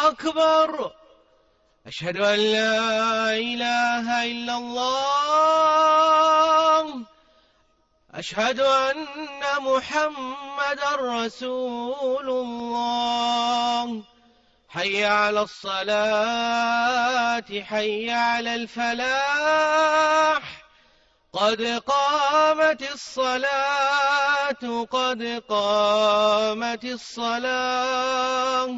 أكبر. أشهد أن لا إله إلا الله. أشهد أن محمدًا رسول الله. حي على الصلاة، حي على الفلاح، قد قامت الصلاة، قد قامت الصلاة.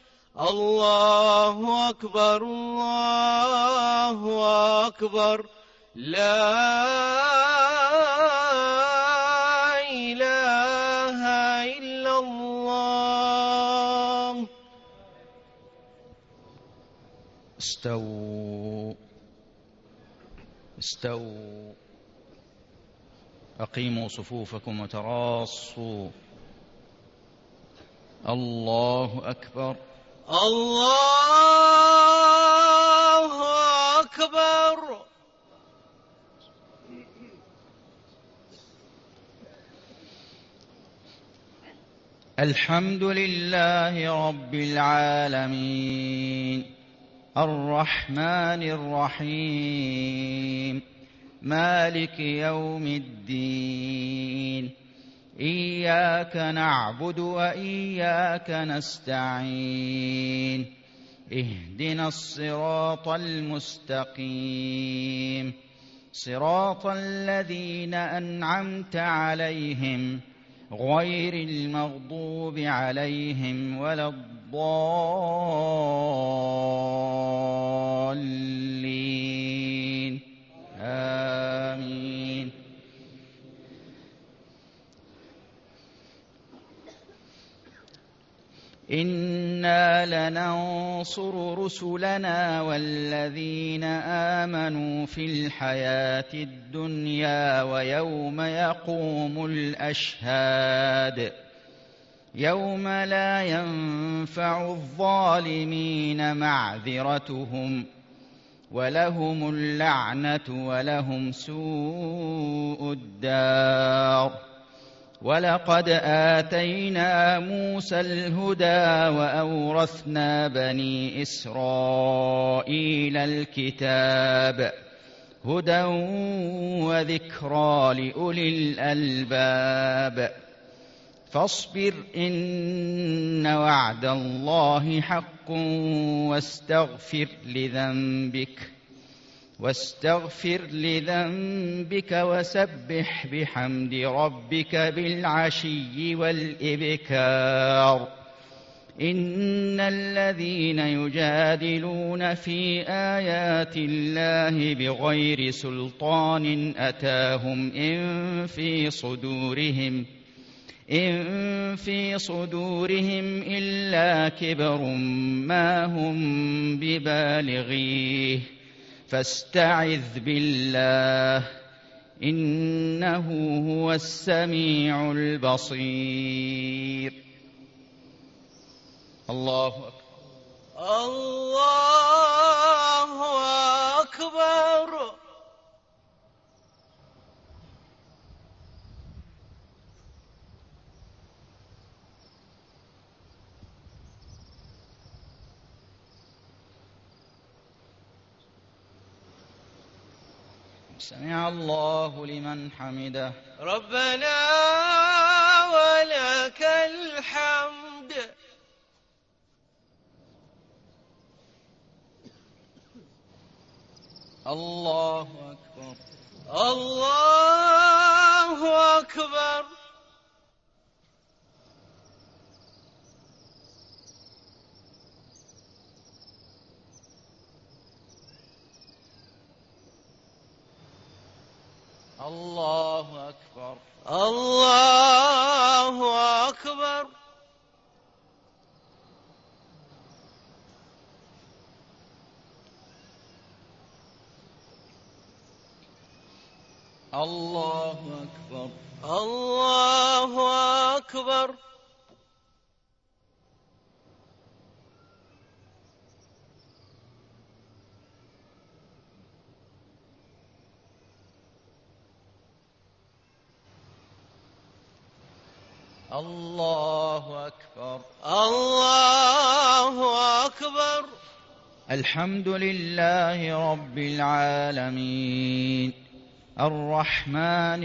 الله أكبر، الله أكبر، لا إله إلا الله. استووا استووا، أقيموا صفوفكم وتراصوا. الله أكبر، الله أكبر. الحمد لله رب العالمين، الرحمن الرحيم، مالك يوم الدين. إياك نعبد وإياك نستعين. اهدنا الصراط المستقيم، صراط الذين أنعمت عليهم غير المغضوب عليهم ولا الضالين. آمين. إنا لننصر رسلنا والذين آمنوا في الحياة الدنيا ويوم يقوم الأشهاد، يوم لا ينفع الظالمين معذرتهم ولهم اللعنة ولهم سوء الدار. ولقد آتينا موسى الهدى وأورثنا بني إسرائيل الكتاب، هدى وذكرى لأولي الألباب. فاصبر إن وعد الله حق واستغفر لذنبك وسبح بحمد ربك بالعشي والإبكار. إن الذين يجادلون في آيات الله بغير سلطان أتاهم إن في صدورهم إلا كبر ما هم ببالغيه، فاستعذ بالله إنه هو السميع البصير. الله أكبر، الله أكبر. سمع الله لمن حمده. ربنا ولك الحمد. الله أكبر، الله أكبر. الله أكبر، الله أكبر. الله أكبر، الله أكبر. الله أكبر، الله أكبر. الحمد لله رب العالمين الرحمن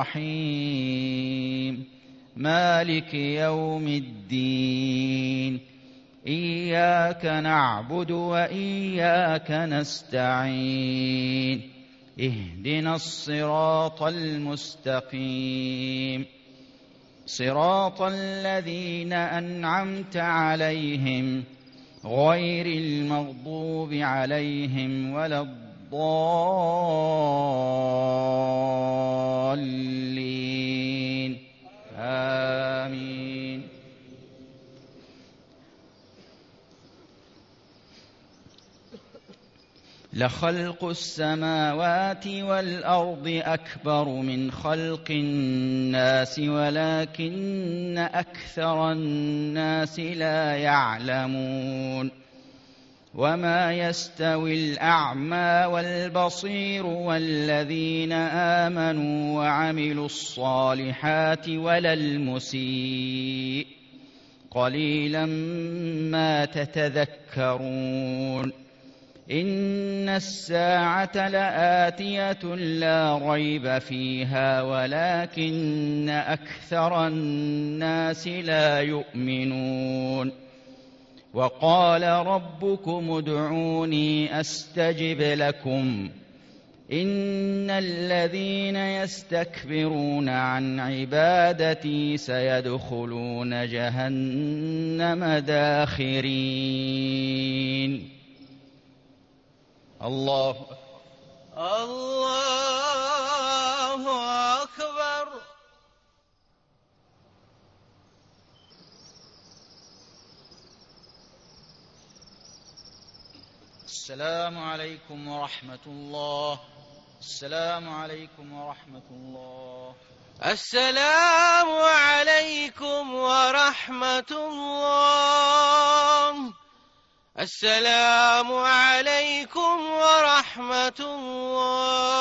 الرحيم مالك يوم الدين إياك نعبد وإياك نستعين اهدنا الصراط المستقيم صراط الذين أنعمت عليهم غير المغضوب عليهم ولا الضالين آمين. لخلق السماوات والأرض أكبر من خلق الناس ولكن أكثر الناس لا يعلمون. وما يستوي الأعمى والبصير والذين آمنوا وعملوا الصالحات ولا المسيء قليلا ما تتذكرون. إن الساعة لآتية لا ريب فيها ولكن أكثر الناس لا يؤمنون. وقال ربكم ادعوني أستجب لكم إن الذين يستكبرون عن عبادتي سيدخلون جهنم داخرين. الله أكبر. السلام عليكم ورحمة الله. السلام عليكم ورحمة الله. السلام عليكم ورحمة الله. السلام عليكم ورحمة الله.